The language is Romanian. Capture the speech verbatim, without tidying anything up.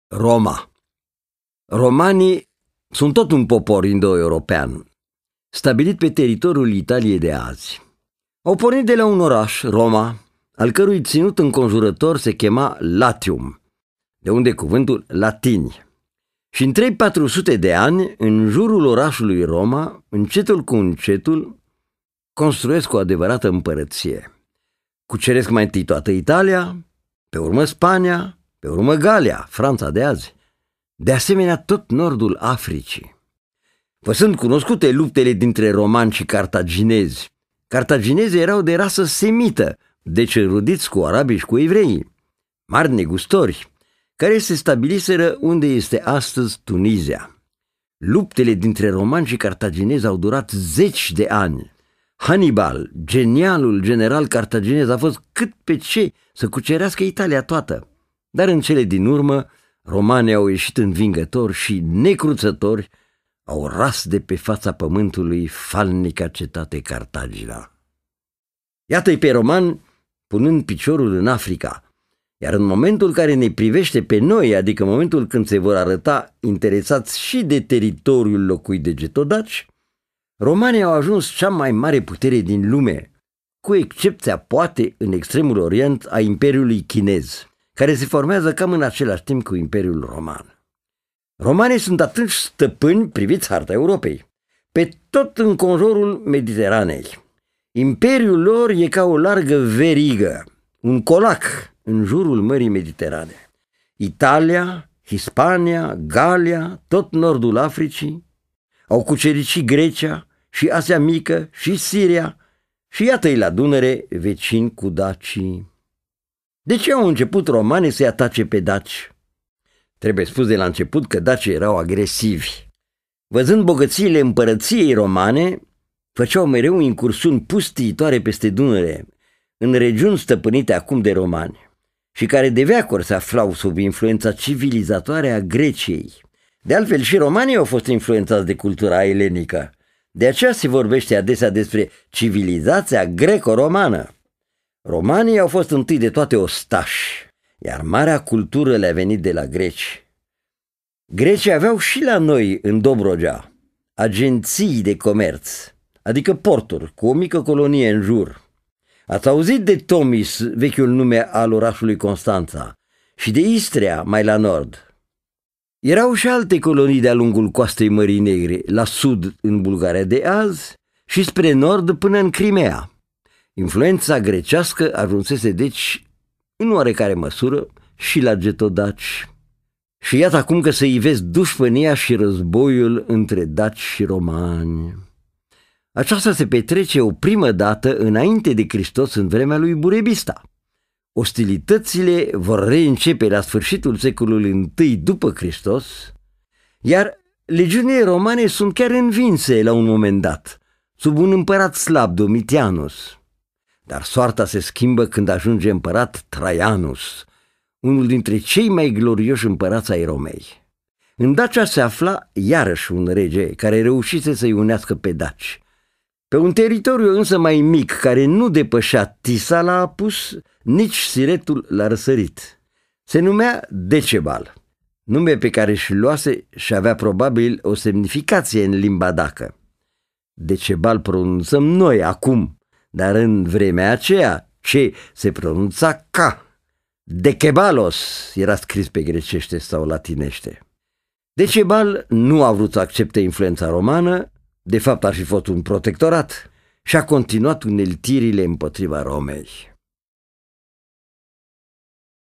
Roma. Romanii sunt tot un popor indo-european, stabilit pe teritoriul Italiei de azi. Au pornit de la un oraș, Roma, al cărui ținut înconjurător se chema Latium, de unde cuvântul latini. Și în trei patru sute de ani, în jurul orașului Roma, încetul cu încetul, construiesc o adevărată împărăție. Cuceresc mai întâi toată Italia, pe urmă Spania, pe urmă Galia, Franța de azi, de asemenea tot nordul Africii. Vă sunt cunoscute luptele dintre romani și cartaginezi. Cartaginezii erau de rasă semită, deci rudiți cu arabii și cu evreii, mari negustori, care se stabiliseră unde este astăzi Tunisia. Luptele dintre romani și cartaginezi au durat zeci de ani. Hannibal, genialul general cartaginez, a fost cât pe ce să cucerească Italia toată. Dar în cele din urmă, romanii au ieșit învingători și necruțători au ras de pe fața pământului falnica cetate Cartagina. Iată-i pe romani punând piciorul în Africa, iar în momentul care ne privește pe noi, adică momentul când se vor arăta interesați și de teritoriul locuit de getodaci, romanii au ajuns cea mai mare putere din lume, cu excepția, poate, în extremul orient, a Imperiului Chinez, care se formează cam în același timp cu Imperiul Roman. Romanii sunt atunci stăpâni, priviți harta Europei, pe tot înconjurul Mediteranei. Imperiul lor e ca o largă verigă, un colac în jurul Mării Mediterane. Italia, Hispania, Galia, tot nordul Africii, au cucerit și Grecia, și Asia Mică, și Siria, și iată-i la Dunăre vecini cu dacii. De ce au început romanii să-i atace pe daci? Trebuie spus de la început că dacii erau agresivi. Văzând bogățiile împărăției romane, făceau mereu incursiuni pustiitoare peste Dunăre, în regiuni stăpânite acum de romani, și care de veacuri se aflau sub influența civilizatoare a Greciei. De altfel, și romanii au fost influențați de cultura elenică. De aceea se vorbește adesea despre civilizația greco-romană. Romanii au fost întâi de toate ostași, iar marea cultură le-a venit de la greci. Grecii aveau și la noi, în Dobrogea, agenții de comerț, adică porturi, cu o mică colonie în jur. Ați auzit de Tomis, vechiul nume al orașului Constanța, și de Istria, mai la nord. Erau și alte colonii de-a lungul coastei Mării Negre, la sud în Bulgaria de azi și spre nord până în Crimea. Influența grecească ajunsese deci, în oarecare măsură, și la getodaci. Și iată acum că se ivesc dușmânia și războiul între daci și romani. Aceasta se petrece o primă dată înainte de Hristos, în vremea lui Burebista. Ostilitățile vor reîncepe la sfârșitul secolului I după Hristos, iar legiunile romane sunt chiar învinse la un moment dat, sub un împărat slab, Domitianus. Dar soarta se schimbă când ajunge împărat Traianus, unul dintre cei mai glorioși împărați ai Romei. În Dacia se afla iarăși un rege care reușise să-i unească pe daci. Pe un teritoriu însă mai mic, care nu depășea Tisa la apus, nici Siretul la răsărit. Se numea Decebal, nume pe care și luase și avea probabil o semnificație în limba dacă. Decebal pronunțăm noi acum, dar în vremea aceea ce se pronunța ca. Decebalos era scris pe grecește sau latinește. Decebal nu a vrut să accepte influența romană, de fapt ar fi fost un protectorat, și a continuat uneltirile împotriva Romei.